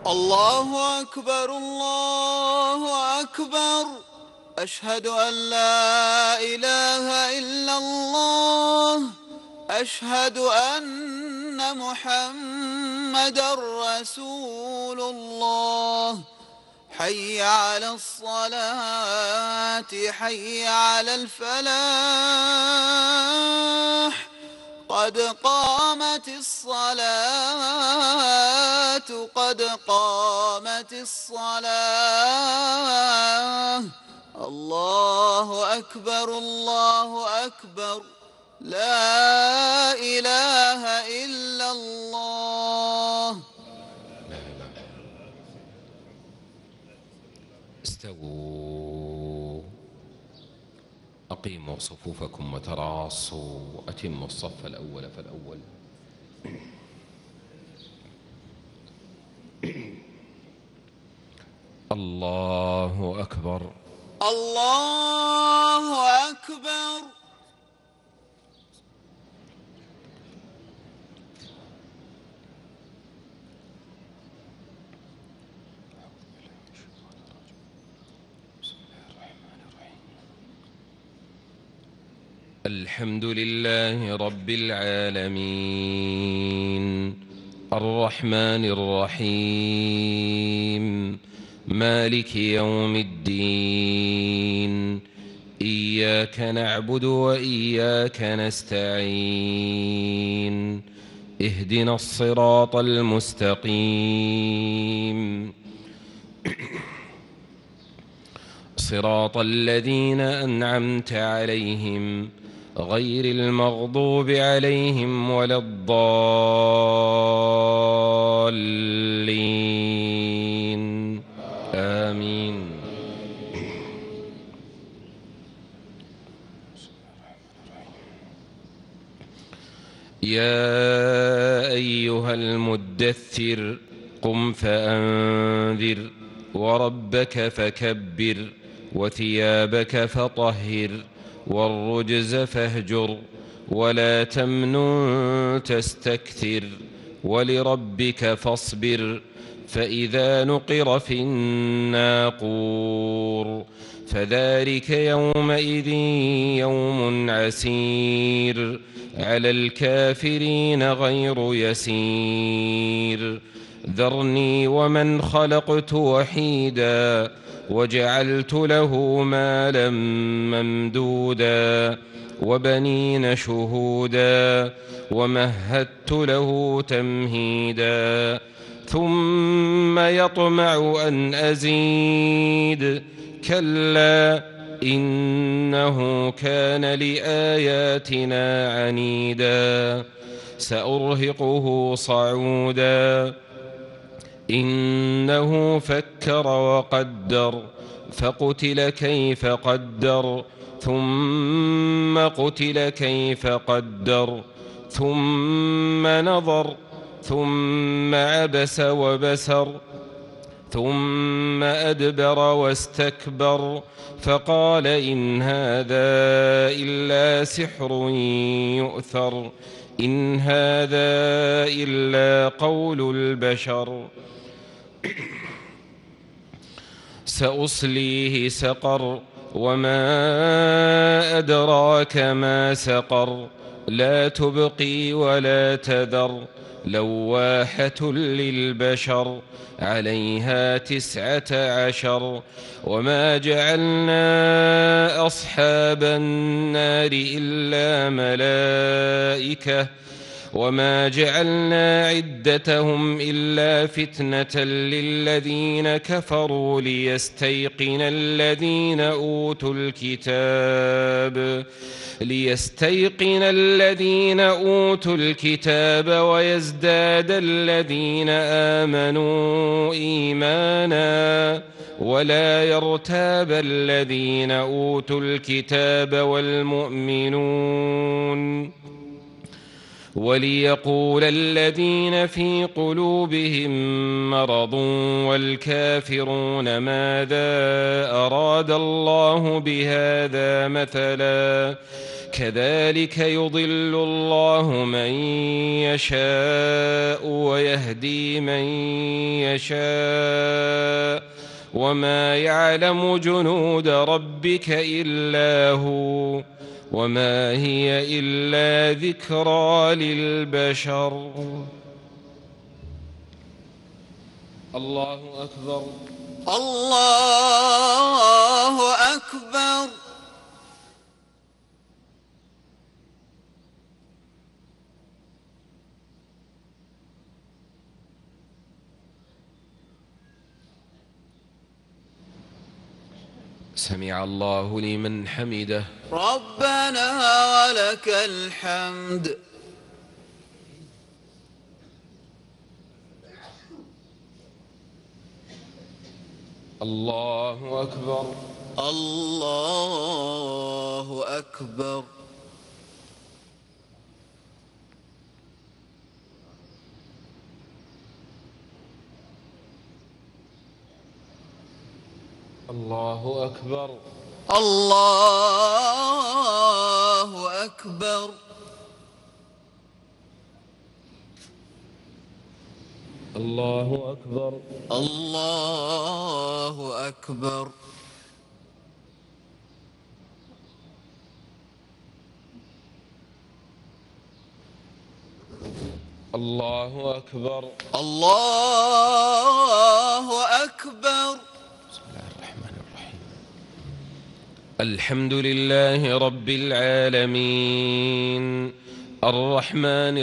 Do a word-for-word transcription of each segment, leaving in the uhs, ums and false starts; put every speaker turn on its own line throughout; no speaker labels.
الله أكبر الله أكبر. أشهد أن لا إله إلا الله. أشهد أن محمدًا رسول الله. حي على الصلاة حي على الفلاح. قد قامت الصلاة قد قامت الصلاة. الله أكبر الله أكبر. لا إله إلا الله.
استووا، أقيموا صفوفكم وتراصوا، أتموا الصف الأول فالأول. الله أكبر
الله أكبر.
الحمد لله رب العالمين، الرحمن الرحيم، مالك يوم الدين. إياك نعبد وإياك نستعين. اهدنا الصراط المستقيم، صراط الذين أنعمت عليهم غير المغضوب عليهم ولا الضالين. آمين. يا أيها المدثر قم فأنذر، وربك فكبر، وثيابك فطهر، والرجز فاهجر، ولا تمنن تستكثر، ولربك فاصبر. فإذا نقر في الناقور فذلك يومئذ يوم عسير، على الكافرين غير يسير. ذرني ومن خلقت وحيدا، وجعلت له مالا ممدودا، وبنين شهودا، ومهدت له تمهيدا. ثم يطمع أن أزيد، كلا إنه كان لآياتنا عنيدا. سأرهقه صعودا، إنه فكر وقدر، فقتل كيف قدر، ثم قتل كيف قدر، ثم نظر، ثم عبس وبسر، ثم أدبر واستكبر، فقال إن هذا إلا سحر يؤثر، إن هذا إلا قول البشر. سأصليه سقر، وما أدراك ما سقر، لا تبقي ولا تذر، لواحة للبشر، عليها تسعة عشر. وما جعلنا أصحاب النار إلا ملائكة، وما جعلنا عدتهم إلا فتنة للذين كفروا، ليستيقن الذين أوتوا الكتاب ليستيقن الذين أوتوا الكتاب ويزداد الذين آمنوا إيمانا، ولا يرتاب الذين أوتوا الكتاب والمؤمنون، وليقول الذين في قلوبهم مرض والكافرون ماذا أراد الله بهذا مثلا، كذلك يضل الله من يشاء ويهدي من يشاء وما يعلم جنود ربك إلا هو وما هي إلا ذكرى للبشر. الله أكبر.
الله أكبر.
سمع الله لمن حمده.
ربنا ولك الحمد.
الله أكبر.
الله أكبر.
الله أكبر.
الله أكبر.
الله أكبر.
الله أكبر.
الله أكبر.
الله أكبر.
بسم الله الرحمن الرحيم. الحمد لله رب العالمين الرحمن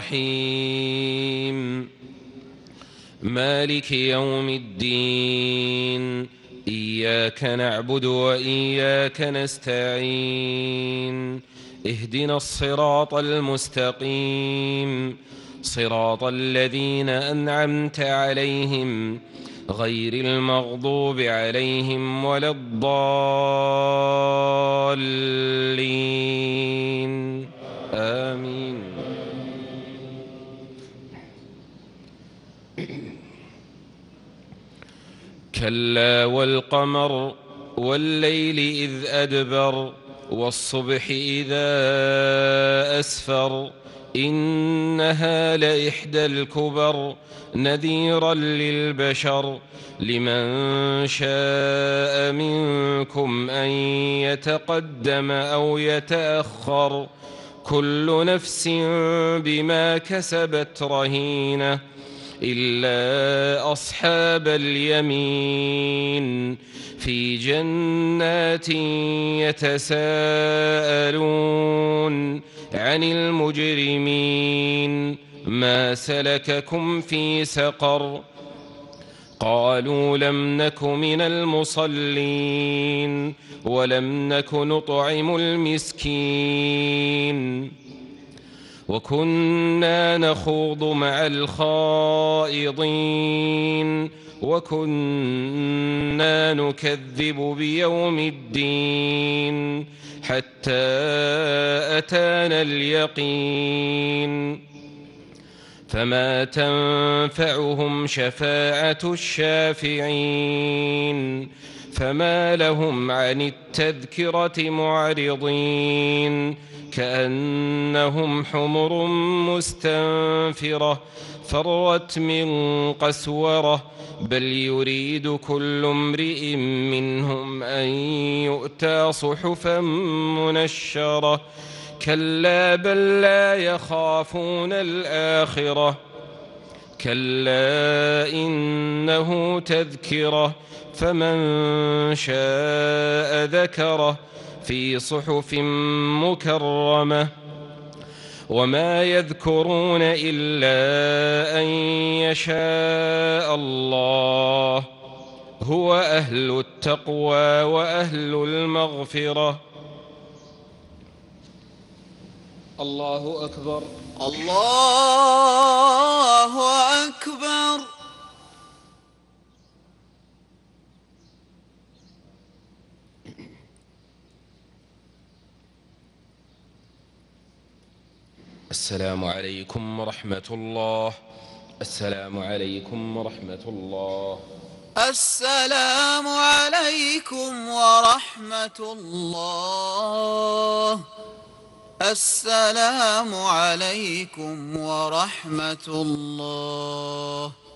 الرحيم مالك يوم الدين إياك نعبد وإياك نستعين اهدنا الصراط المستقيم صراط الذين أنعمت عليهم غير المغضوب عليهم ولا الضالين آمين. كلا والقمر والليل إذ أدبر والصبح إذا أسفر إنها لإحدى الكبر نذيرا للبشر لمن شاء منكم أن يتقدم أو يتأخر كل نفس بما كسبت رهينة إلا أصحاب اليمين في جنات يتساءلون عن المجرمين ما سلككم في سقر قالوا لم نك من المصلين ولم نك نطعم المسكين وكنا نخوض مع الخائضين وكنا نكذب بيوم الدين حتى أتانا اليقين فما تنفعهم شفاعة الشافعين فما لهم عن التذكرة معرضين كأنهم حمر مستنفرة فرت من قسورة بل يريد كل امرئ منهم أن يؤتى صحفا منشرة كلا بل لا يخافون الآخرة كلا إنه تذكرة فمن شاء ذكره في صحف مكرمة وما يذكرون إلا أن يشاء الله هو أهل التقوى وأهل المغفرة. الله أكبر.
الله أكبر.
السلام عليكم ورحمة الله. السلام عليكم ورحمة الله.
السلام عليكم ورحمة الله. السلام عليكم ورحمة الله.